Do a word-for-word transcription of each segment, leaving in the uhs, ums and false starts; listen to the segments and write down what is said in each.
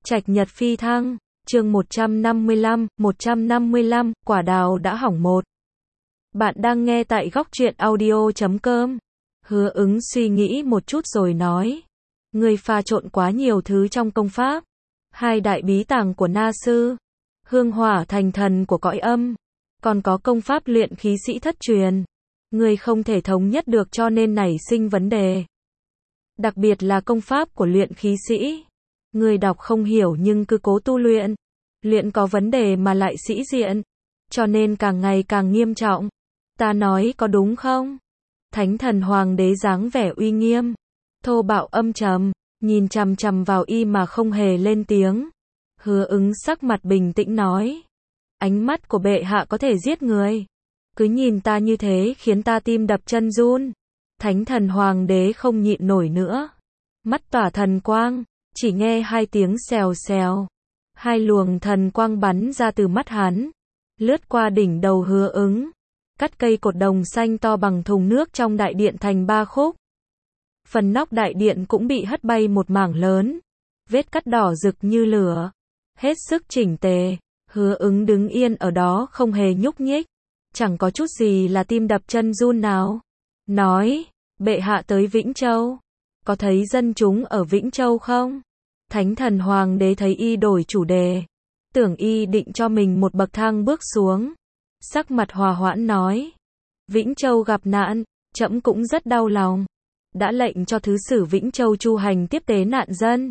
Trạch nhật phi thăng, chương một trăm năm mươi lăm, một trăm năm mươi lăm, quả đào đã hỏng một. Bạn đang nghe tại góc truyện audio chấm com. Hứa Ứng suy nghĩ một chút rồi nói. Người pha trộn quá nhiều thứ trong công pháp. Hai đại bí tàng của Na Sư, hương hỏa thành thần của cõi âm, còn có công pháp luyện khí sĩ thất truyền. Người không thể thống nhất được cho nên nảy sinh vấn đề. Đặc biệt là công pháp của luyện khí sĩ. Người đọc không hiểu nhưng cứ cố tu luyện. Luyện có vấn đề mà lại sĩ diện. Cho nên càng ngày càng nghiêm trọng. Ta nói có đúng không? Thánh thần hoàng đế dáng vẻ uy nghiêm, thô bạo âm trầm, nhìn chằm chằm vào y mà không hề lên tiếng. Hứa Ứng sắc mặt bình tĩnh nói. Ánh mắt của bệ hạ có thể giết người. Cứ nhìn ta như thế khiến ta tim đập chân run. Thánh thần hoàng đế không nhịn nổi nữa. Mắt tỏa thần quang, chỉ nghe hai tiếng xèo xèo. Hai luồng thần quang bắn ra từ mắt hắn, lướt qua đỉnh đầu Hứa Ứng, cắt cây cột đồng xanh to bằng thùng nước trong đại điện thành ba khúc. Phần nóc đại điện cũng bị hất bay một mảng lớn, vết cắt đỏ rực như lửa, hết sức chỉnh tề. Hứa Ứng đứng yên ở đó không hề nhúc nhích, chẳng có chút gì là tim đập chân run nào. Nói, bệ hạ tới Vĩnh Châu, có thấy dân chúng ở Vĩnh Châu không? Thánh thần hoàng đế thấy y đổi chủ đề, tưởng y định cho mình một bậc thang bước xuống. Sắc mặt hòa hoãn nói, Vĩnh Châu gặp nạn, trẫm cũng rất đau lòng. Đã lệnh cho thứ sử Vĩnh Châu Chu Hành tiếp tế nạn dân,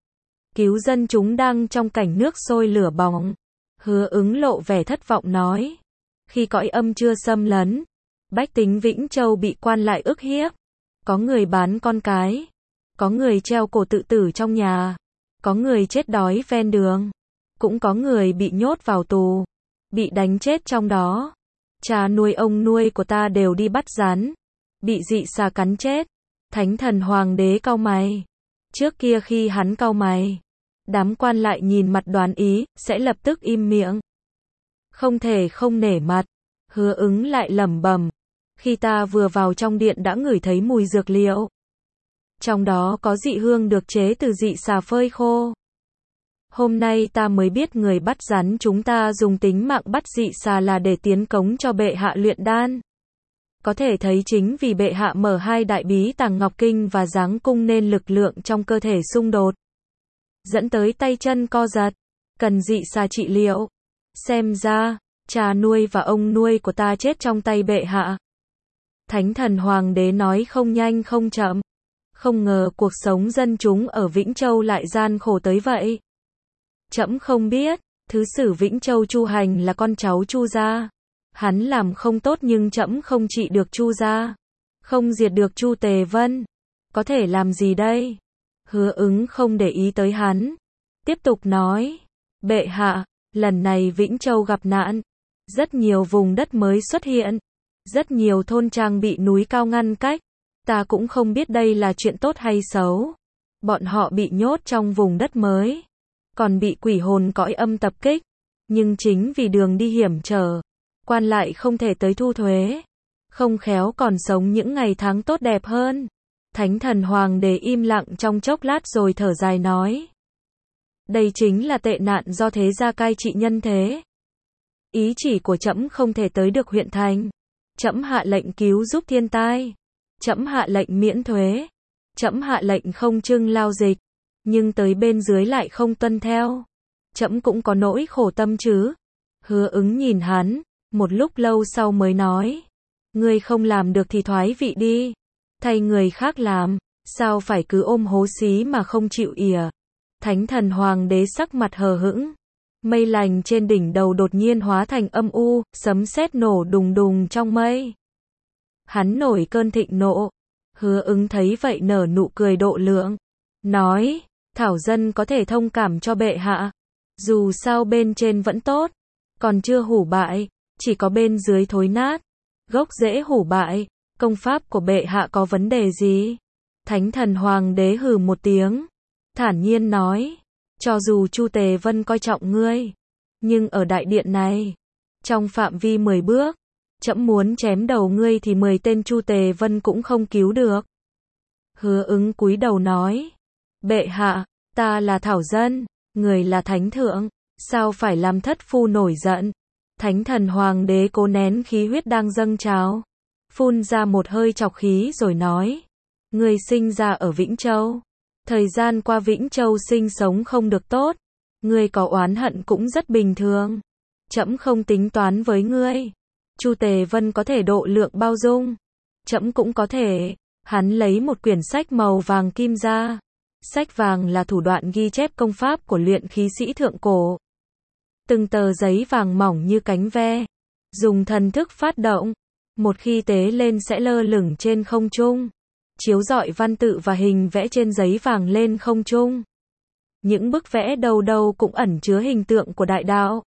cứu dân chúng đang trong cảnh nước sôi lửa bỏng. Hứa Ứng lộ vẻ thất vọng nói, khi cõi âm chưa xâm lấn, bách tính Vĩnh Châu bị quan lại ức hiếp. Có người bán con cái, có người treo cổ tự tử trong nhà, có người chết đói ven đường, cũng có người bị nhốt vào tù, bị đánh chết trong đó. Cha nuôi ông nuôi của ta đều đi bắt rắn, bị dị xà cắn chết. Thánh thần hoàng đế cau mày. Trước kia khi hắn cau mày, đám quan lại nhìn mặt đoán ý, sẽ lập tức im miệng. Không thể không nể mặt. Hứa Ứng lại lẩm bẩm, khi ta vừa vào trong điện đã ngửi thấy mùi dược liệu. Trong đó có dị hương được chế từ dị xà phơi khô. Hôm nay ta mới biết người bắt rắn chúng ta dùng tính mạng bắt dị xà là để tiến cống cho bệ hạ luyện đan. Có thể thấy chính vì bệ hạ mở hai đại bí tàng Ngọc Kinh và Giáng Cung nên lực lượng trong cơ thể xung đột, dẫn tới tay chân co giật, cần dị xà trị liệu. Xem ra, cha nuôi và ông nuôi của ta chết trong tay bệ hạ. Thánh thần hoàng đế nói không nhanh không chậm. Không ngờ cuộc sống dân chúng ở Vĩnh Châu lại gian khổ tới vậy. Trẫm không biết, thứ sử Vĩnh Châu Chu Hành là con cháu Chu gia. Hắn làm không tốt nhưng trẫm không trị được Chu gia, không diệt được Chu Tề Vân. Có thể làm gì đây? Hứa Ứng không để ý tới hắn, tiếp tục nói, bệ hạ, lần này Vĩnh Châu gặp nạn, rất nhiều vùng đất mới xuất hiện, rất nhiều thôn trang bị núi cao ngăn cách. Ta cũng không biết đây là chuyện tốt hay xấu. Bọn họ bị nhốt trong vùng đất mới, còn bị quỷ hồn cõi âm tập kích. Nhưng chính vì đường đi hiểm trở, quan lại không thể tới thu thuế, không khéo còn sống những ngày tháng tốt đẹp hơn. Thánh thần hoàng đế im lặng trong chốc lát rồi thở dài nói, đây chính là tệ nạn do thế gia cai trị nhân thế. Ý chỉ của trẫm không thể tới được huyện thành. Trẫm hạ lệnh cứu giúp thiên tai, trẫm hạ lệnh miễn thuế, trẫm hạ lệnh không trưng lao dịch, nhưng tới bên dưới lại không tuân theo. Trẫm cũng có nỗi khổ tâm chứ. Hứa Ứng nhìn hắn, một lúc lâu sau mới nói, ngươi không làm được thì thoái vị đi, thay người khác làm, sao phải cứ ôm hố xí mà không chịu ỉa. Thánh thần hoàng đế sắc mặt hờ hững. Mây lành trên đỉnh đầu đột nhiên hóa thành âm u, sấm sét nổ đùng đùng trong mây. Hắn nổi cơn thịnh nộ. Hứa Ứng thấy vậy nở nụ cười độ lượng, nói, thảo dân có thể thông cảm cho bệ hạ. Dù sao bên trên vẫn tốt, còn chưa hủ bại, chỉ có bên dưới thối nát, gốc rễ hủ bại. Công pháp của bệ hạ có vấn đề gì? Thánh thần hoàng đế hừ một tiếng, thản nhiên nói, cho dù Chu Tề Vân coi trọng ngươi, nhưng ở đại điện này, trong phạm vi mười bước, trẫm muốn chém đầu ngươi thì mười tên Chu Tề Vân cũng không cứu được. Hứa Ứng cúi đầu nói, bệ hạ, ta là thảo dân, Người là thánh thượng, sao phải làm thất phu nổi giận? Thánh thần hoàng đế cố nén khí huyết đang dâng trào, phun ra một hơi trọc khí rồi nói, người sinh ra ở Vĩnh Châu, thời gian qua Vĩnh Châu sinh sống không được tốt, ngươi có oán hận cũng rất bình thường. Trẫm không tính toán với ngươi. Chu Tề Vân có thể độ lượng bao dung, trẫm cũng có thể. Hắn lấy một quyển sách màu vàng kim ra. Sách vàng là thủ đoạn ghi chép công pháp của luyện khí sĩ thượng cổ. Từng tờ giấy vàng mỏng như cánh ve, dùng thần thức phát động, một khi tế lên sẽ lơ lửng trên không trung, chiếu rọi văn tự và hình vẽ trên giấy vàng lên không trung. Những bức vẽ đâu đâu cũng ẩn chứa hình tượng của đại đạo.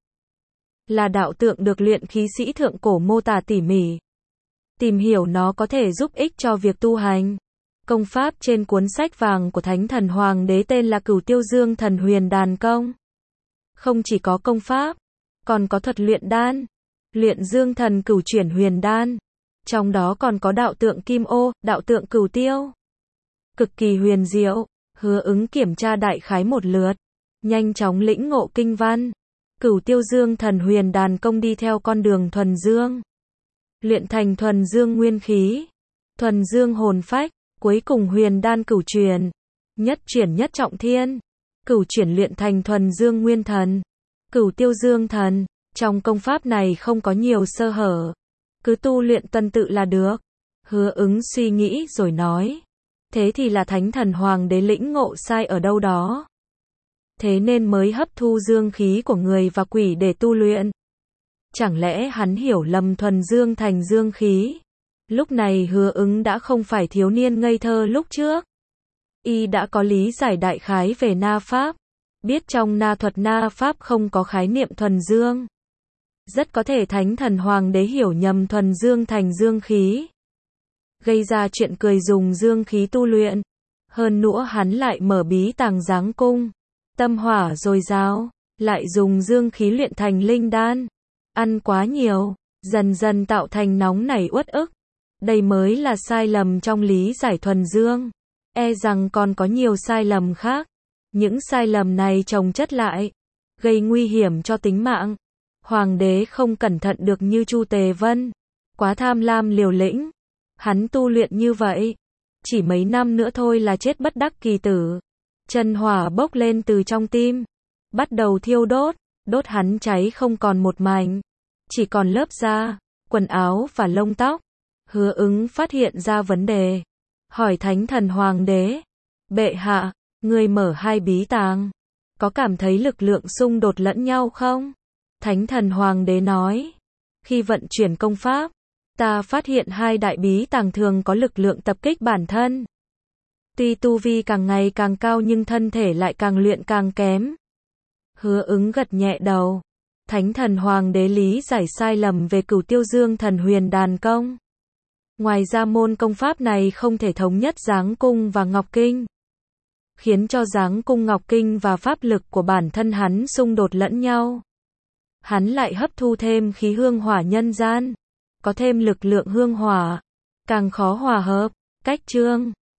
Là đạo tượng được luyện khí sĩ thượng cổ mô tả tỉ mỉ. Tìm hiểu nó có thể giúp ích cho việc tu hành. Công pháp trên cuốn sách vàng của Thánh Thần Hoàng đế tên là Cửu Tiêu Dương Thần Huyền Đàn Công. Không chỉ có công pháp, còn có thuật luyện đan, luyện dương thần cửu chuyển huyền đan. Trong đó còn có đạo tượng Kim Ô, đạo tượng Cửu Tiêu. Cực kỳ huyền diệu. Hứa Ứng kiểm tra đại khái một lượt, nhanh chóng lĩnh ngộ kinh văn. Cửu Tiêu Dương Thần Huyền Đàn Công đi theo con đường thuần dương, luyện thành thuần dương nguyên khí, thuần dương hồn phách, cuối cùng huyền đan cửu chuyển, nhất chuyển nhất trọng thiên, cửu chuyển luyện thành thuần dương nguyên thần, Cửu Tiêu Dương Thần. Trong công pháp này không có nhiều sơ hở, cứ tu luyện tuần tự là được. Hứa Ứng suy nghĩ rồi nói, thế thì là Thánh Thần Hoàng đế lĩnh ngộ sai ở đâu đó, thế nên mới hấp thu dương khí của người và quỷ để tu luyện. Chẳng lẽ hắn hiểu lầm thuần dương thành dương khí? Lúc này Hứa Ứng đã không phải thiếu niên ngây thơ lúc trước. Y đã có lý giải đại khái về na pháp, biết trong na thuật na pháp không có khái niệm thuần dương. Rất có thể Thánh Thần Hoàng đế hiểu nhầm thuần dương thành dương khí, gây ra chuyện cười dùng dương khí tu luyện. Hơn nữa hắn lại mở bí tàng giáng cung, tâm hỏa dồi dào, lại dùng dương khí luyện thành linh đan. Ăn quá nhiều, dần dần tạo thành nóng nảy uất ức. Đây mới là sai lầm trong lý giải thuần dương. E rằng còn có nhiều sai lầm khác. Những sai lầm này chồng chất lại, gây nguy hiểm cho tính mạng. Hoàng đế không cẩn thận được như Chu Tề Vân, quá tham lam liều lĩnh. Hắn tu luyện như vậy, chỉ mấy năm nữa thôi là chết bất đắc kỳ tử. Chân hỏa bốc lên từ trong tim, bắt đầu thiêu đốt, đốt hắn cháy không còn một mảnh, chỉ còn lớp da, quần áo và lông tóc. Hứa Ứng phát hiện ra vấn đề, hỏi Thánh Thần Hoàng đế, bệ hạ, người mở hai bí tàng, có cảm thấy lực lượng xung đột lẫn nhau không? Thánh Thần Hoàng đế nói, khi vận chuyển công pháp, ta phát hiện hai đại bí tàng thường có lực lượng tập kích bản thân. Tuy tu vi càng ngày càng cao nhưng thân thể lại càng luyện càng kém. Hứa Ứng gật nhẹ đầu. Thánh Thần Hoàng đế lý giải sai lầm về Cửu Tiêu Dương Thần Huyền Đàn Công. Ngoài ra môn công pháp này không thể thống nhất Giáng Cung và Ngọc Kinh, khiến cho Giáng Cung Ngọc Kinh và pháp lực của bản thân hắn xung đột lẫn nhau. Hắn lại hấp thu thêm khí hương hỏa nhân gian, có thêm lực lượng hương hỏa, càng khó hòa hợp. Cách chương